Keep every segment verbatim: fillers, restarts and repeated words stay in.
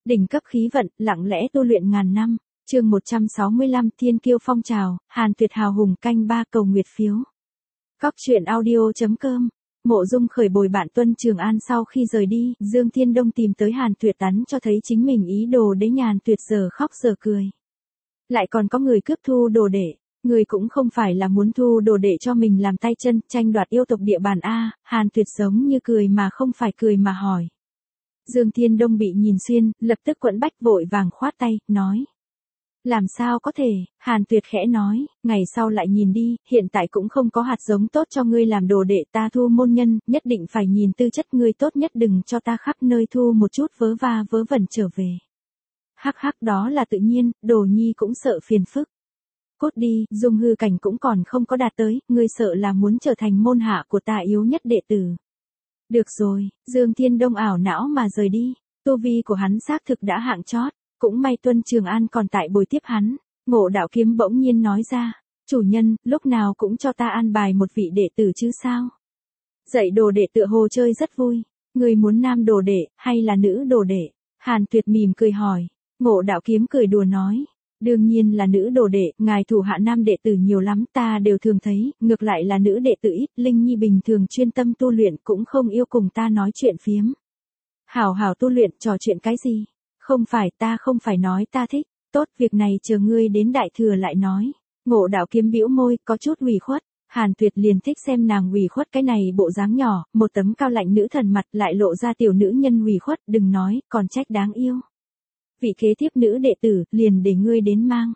Đỉnh cấp khí vận, lặng lẽ tu luyện ngàn năm. Chương một trăm sáu mươi lăm Thiên kiêu phong trào, Hàn Tuyệt hào hùng canh ba cầu nguyệt phiếu. Góc truyện audio.com. Mộ Dung khởi bồi bạn Tuân Trường An sau khi rời đi, Dương Thiên Đông tìm tới Hàn Tuyệt tắn cho thấy chính mình ý đồ đế nhàn Tuyệt giờ khóc giờ cười. Lại còn có người cướp thu đồ đệ, người cũng không phải là muốn thu đồ đệ cho mình làm tay chân, tranh đoạt yêu tộc địa bàn a. Hàn Tuyệt giống như cười mà không phải cười mà hỏi. Dương Thiên Đông bị nhìn xuyên, lập tức quẫn bách vội vàng khoát tay, nói. Làm sao có thể, Hàn Tuyệt khẽ nói, ngày sau lại nhìn đi, hiện tại cũng không có hạt giống tốt cho ngươi làm đồ đệ, ta thu môn nhân, nhất định phải nhìn tư chất ngươi tốt nhất, đừng cho ta khắp nơi thu một chút vớ va vớ vẩn trở về. Hắc hắc, đó là tự nhiên, Đồ Nhi cũng sợ phiền phức. Cốt đi, Dung hư cảnh cũng còn không có đạt tới, ngươi sợ là muốn trở thành môn hạ của ta yếu nhất đệ tử. Được rồi, Dương Thiên Đông ảo não mà rời đi, tu vi của hắn xác thực đã hạng chót, cũng may Tuân Trường An còn tại bồi tiếp hắn. Ngộ Đạo Kiếm bỗng nhiên nói ra, chủ nhân, lúc nào cũng cho ta an bài một vị đệ tử chứ sao? Dạy đồ đệ tựa hồ chơi rất vui, người muốn nam đồ đệ, hay là nữ đồ đệ? Hàn Tuyệt mỉm cười hỏi. Ngộ Đạo Kiếm cười đùa nói, đương nhiên là nữ đồ đệ, ngài thủ hạ nam đệ tử nhiều lắm, ta đều thường thấy, ngược lại là nữ đệ tử ít, Linh Nhi bình thường chuyên tâm tu luyện cũng không yêu cùng ta nói chuyện phiếm. Hảo hảo tu luyện, trò chuyện cái gì? Không phải, ta không phải nói ta thích, tốt, việc này chờ ngươi đến đại thừa lại nói. Ngộ Đạo Kiếm bĩu môi, có chút ủy khuất. Hàn Tuyệt liền thích xem nàng ủy khuất cái này bộ dáng nhỏ, một tấm cao lạnh nữ thần mặt lại lộ ra tiểu nữ nhân ủy khuất, đừng nói, còn trách đáng yêu. Vị kế tiếp nữ đệ tử, liền để ngươi đến mang.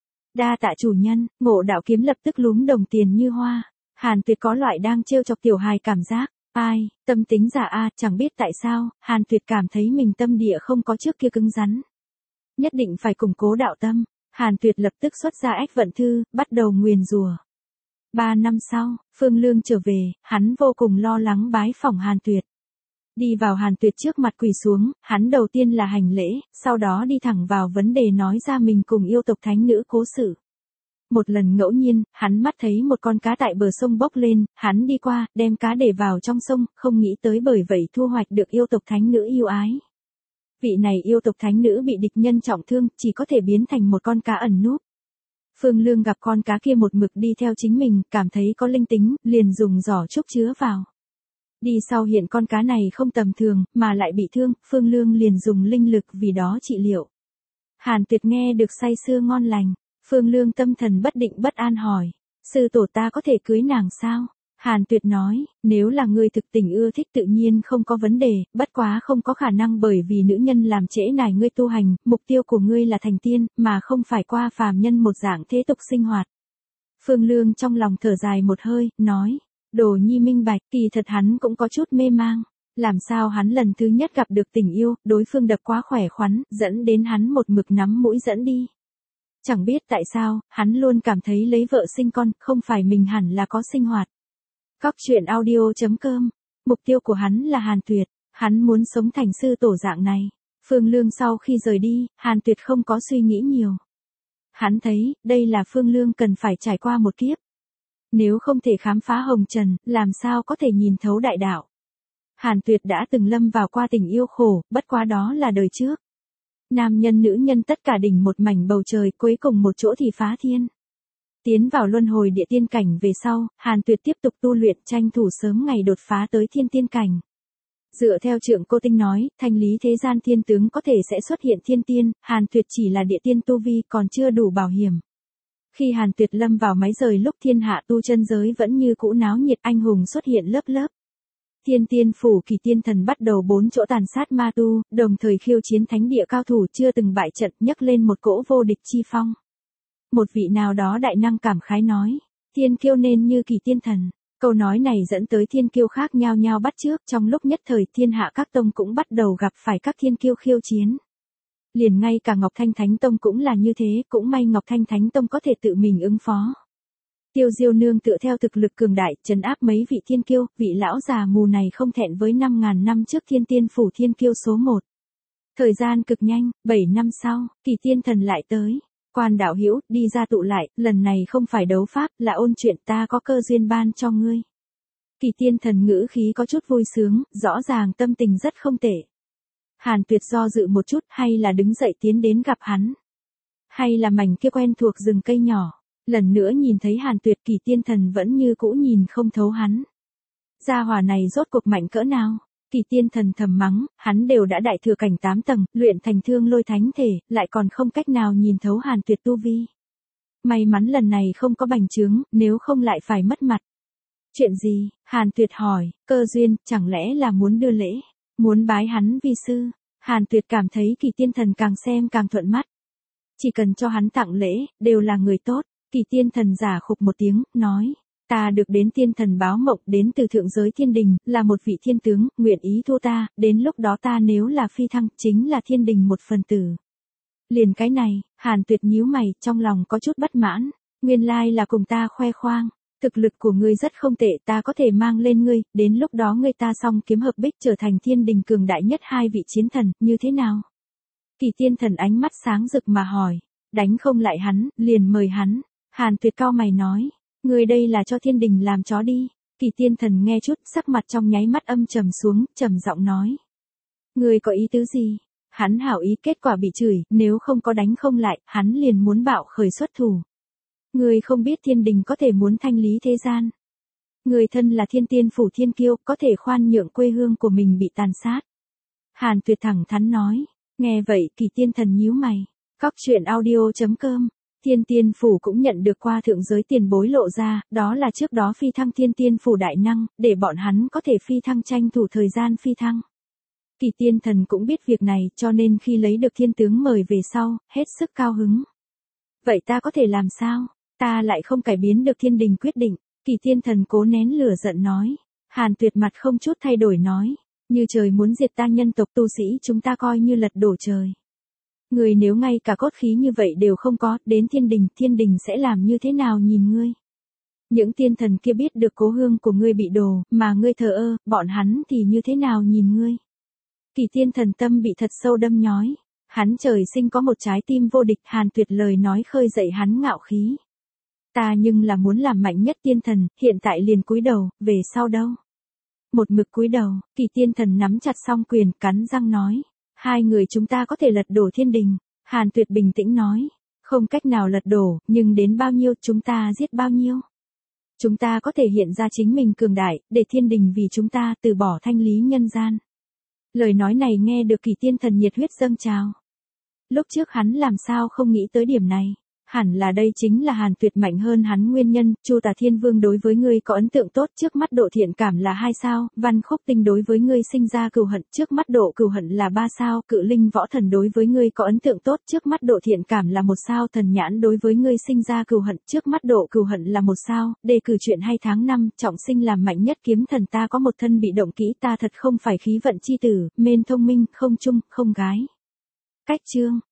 Đa tạ chủ nhân. Ngộ Đạo Kiếm lập tức lúm đồng tiền như hoa. Hàn Tuyệt có loại đang trêu chọc tiểu hài cảm giác. Ai, tâm tính giả a, chẳng biết tại sao, Hàn Tuyệt cảm thấy mình tâm địa không có trước kia cứng rắn. Nhất định phải củng cố đạo tâm. Hàn Tuyệt lập tức xuất ra ách vận thư, bắt đầu nguyền rủa. Ba năm sau, Phương Lương trở về, hắn vô cùng lo lắng bái phỏng Hàn Tuyệt. Đi vào Hàn Tuyệt trước mặt quỳ xuống, hắn đầu tiên là hành lễ, sau đó đi thẳng vào vấn đề nói ra mình cùng yêu tộc thánh nữ cố sự. Một lần ngẫu nhiên, hắn mắt thấy một con cá tại bờ sông bốc lên, hắn đi qua, đem cá để vào trong sông, không nghĩ tới bởi vậy thu hoạch được yêu tộc thánh nữ yêu ái. Vị này yêu tộc thánh nữ bị địch nhân trọng thương, chỉ có thể biến thành một con cá ẩn núp. Phương Lương gặp con cá kia một mực đi theo chính mình, cảm thấy có linh tính, liền dùng giỏ trúc chứa vào. Đi sau hiện con cá này không tầm thường, mà lại bị thương, Phương Lương liền dùng linh lực vì đó trị liệu. Hàn Tuyệt nghe được say sưa ngon lành. Phương Lương tâm thần bất định bất an hỏi, sư tổ ta có thể cưới nàng sao? Hàn Tuyệt nói, nếu là ngươi thực tình ưa thích tự nhiên không có vấn đề, bất quá không có khả năng bởi vì nữ nhân làm trễ nải ngươi tu hành, mục tiêu của ngươi là thành tiên, mà không phải qua phàm nhân một dạng thế tục sinh hoạt. Phương Lương trong lòng thở dài một hơi, nói, Đồ Nhi minh bạch, kỳ thật hắn cũng có chút mê mang. Làm sao hắn lần thứ nhất gặp được tình yêu, đối phương đập quá khỏe khoắn, dẫn đến hắn một mực nắm mũi dẫn đi. Chẳng biết tại sao, hắn luôn cảm thấy lấy vợ sinh con, không phải mình hẳn là có sinh hoạt. Góc truyện audio.com. Mục tiêu của hắn là Hàn Tuyệt, hắn muốn sống thành sư tổ dạng này. Phương Lương sau khi rời đi, Hàn Tuyệt không có suy nghĩ nhiều. Hắn thấy, đây là Phương Lương cần phải trải qua một kiếp. Nếu không thể khám phá hồng trần, làm sao có thể nhìn thấu đại đạo. Hàn Tuyệt đã từng lâm vào qua tình yêu khổ, bất quá đó là đời trước. Nam nhân nữ nhân tất cả đỉnh một mảnh bầu trời, cuối cùng một chỗ thì phá thiên. Tiến vào luân hồi địa tiên cảnh về sau, Hàn Tuyệt tiếp tục tu luyện, tranh thủ sớm ngày đột phá tới thiên tiên cảnh. Dựa theo Trượng Cô Tinh nói, thanh lý thế gian thiên tướng có thể sẽ xuất hiện thiên tiên, Hàn Tuyệt chỉ là địa tiên tu vi còn chưa đủ bảo hiểm. Khi Hàn Tuyệt lâm vào máy rời lúc thiên hạ tu chân giới vẫn như cũ náo nhiệt, anh hùng xuất hiện lớp lớp. Thiên tiên phủ Kỳ Tiên Thần bắt đầu bốn chỗ tàn sát ma tu, đồng thời khiêu chiến thánh địa cao thủ chưa từng bại trận, nhấc lên một cỗ vô địch chi phong. Một vị nào đó đại năng cảm khái nói, thiên kiêu nên như Kỳ Tiên Thần. Câu nói này dẫn tới thiên kiêu khác nhao nhao bắt chước, trong lúc nhất thời thiên hạ các tông cũng bắt đầu gặp phải các thiên kiêu khiêu chiến. Liền ngay cả Ngọc Thanh Thánh Tông cũng là như thế, cũng may Ngọc Thanh Thánh Tông có thể tự mình ứng phó. Tiêu Diêu Nương tựa theo thực lực cường đại, trấn áp mấy vị thiên kiêu, vị lão già mù này không thẹn với năm ngàn năm trước thiên tiên phủ thiên kiêu số một. Thời gian cực nhanh, bảy năm sau, Kỳ Tiên Thần lại tới. Quan đạo hữu, đi ra tụ lại, lần này không phải đấu pháp, là ôn chuyện, ta có cơ duyên ban cho ngươi. Kỳ Tiên Thần ngữ khí có chút vui sướng, rõ ràng tâm tình rất không tệ. Hàn Tuyệt do dự một chút, hay là đứng dậy tiến đến gặp hắn. Hay là mảnh kia quen thuộc rừng cây nhỏ. Lần nữa nhìn thấy Hàn Tuyệt, Kỳ Tiên Thần vẫn như cũ nhìn không thấu hắn. Gia hỏa này rốt cuộc mạnh cỡ nào? Kỳ Tiên Thần thầm mắng, hắn đều đã đại thừa cảnh tám tầng, luyện thành thương lôi thánh thể, lại còn không cách nào nhìn thấu Hàn Tuyệt tu vi. May mắn lần này không có bành trướng, nếu không lại phải mất mặt. Chuyện gì? Hàn Tuyệt hỏi, cơ duyên, chẳng lẽ là muốn đưa lễ, muốn bái hắn vi sư? Hàn Tuyệt cảm thấy Kỳ Tiên Thần càng xem càng thuận mắt. Chỉ cần cho hắn tặng lễ, đều là người tốt. Kỳ Tiên Thần giả khục một tiếng, nói, ta được đến tiên thần báo mộng đến từ thượng giới thiên đình, là một vị thiên tướng, nguyện ý thu ta, đến lúc đó ta nếu là phi thăng, chính là thiên đình một phần tử. Liền cái này, Hàn Tuyệt nhíu mày, trong lòng có chút bất mãn, nguyên lai là cùng ta khoe khoang, thực lực của ngươi rất không tệ, ta có thể mang lên ngươi, đến lúc đó ngươi ta song kiếm hợp bích trở thành thiên đình cường đại nhất hai vị chiến thần, như thế nào? Kỳ Tiên Thần ánh mắt sáng rực mà hỏi, đánh không lại hắn, liền mời hắn. Hàn Tuyệt cau mày nói, ngươi đây là cho thiên đình làm chó đi. Kỳ Tiên Thần nghe chút, sắc mặt trong nháy mắt âm trầm xuống, trầm giọng nói, ngươi có ý tứ gì? Hắn hảo ý, kết quả bị chửi, nếu không có đánh không lại, hắn liền muốn bạo khởi xuất thủ. Ngươi không biết thiên đình có thể muốn thanh lý thế gian. Ngươi thân là thiên tiên phủ thiên kiêu, có thể khoan nhượng quê hương của mình bị tàn sát. Hàn Tuyệt thẳng thắn nói, nghe vậy Kỳ Tiên Thần nhíu mày. Cóc truyện audio chấm com. Thiên Tiên Phủ cũng nhận được qua thượng giới tiền bối lộ ra, đó là trước đó phi thăng Thiên Tiên Phủ đại năng, để bọn hắn có thể phi thăng tranh thủ thời gian phi thăng. Kỳ Tiên Thần cũng biết việc này, cho nên khi lấy được thiên tướng mời về sau, hết sức cao hứng. Vậy ta có thể làm sao? Ta lại không cải biến được thiên đình quyết định. Kỳ Tiên Thần cố nén lửa giận nói. Hàn Tuyệt mặt không chút thay đổi nói, như trời muốn diệt ta nhân tộc tu sĩ chúng ta coi như lật đổ trời. Người nếu ngay cả cốt khí như vậy đều không có, đến thiên đình, thiên đình sẽ làm như thế nào nhìn ngươi? Những tiên thần kia biết được cố hương của ngươi bị đổ, mà ngươi thờ ơ, bọn hắn thì như thế nào nhìn ngươi? Kỳ Tiên Thần tâm bị thật sâu đâm nhói. Hắn trời sinh có một trái tim vô địch, Hàn Tuyệt lời nói khơi dậy hắn ngạo khí. Ta nhưng là muốn làm mạnh nhất tiên thần, hiện tại liền cúi đầu, về sau đâu? Một mực cúi đầu, Kỳ Tiên Thần nắm chặt song quyền, cắn răng nói. Hai người chúng ta có thể lật đổ thiên đình. Hàn Tuyệt bình tĩnh nói. Không cách nào lật đổ, nhưng đến bao nhiêu chúng ta giết bao nhiêu. Chúng ta có thể hiện ra chính mình cường đại, để thiên đình vì chúng ta từ bỏ thanh lý nhân gian. Lời nói này nghe được Kỳ Tiên Thần nhiệt huyết dâng trào. Lúc trước hắn làm sao không nghĩ tới điểm này. Hẳn là đây chính là Hàn Tuyệt mạnh hơn hắn nguyên nhân. Chu Tả Thiên Vương đối với ngươi có ấn tượng tốt, trước mắt độ thiện cảm là hai sao. Văn Khúc Tinh đối với ngươi sinh ra cừu hận, trước mắt độ cừu hận là ba sao. Cự Linh Võ Thần đối với ngươi có ấn tượng tốt, trước mắt độ thiện cảm là một sao. Thần Nhãn đối với ngươi sinh ra cừu hận, trước mắt độ cừu hận là một sao. Đề cử chuyện hay tháng năm, trọng sinh làm mạnh nhất kiếm thần, ta có một thân bị động kỹ, ta thật không phải khí vận chi tử, mên thông minh, không chung, không gái. Cách chương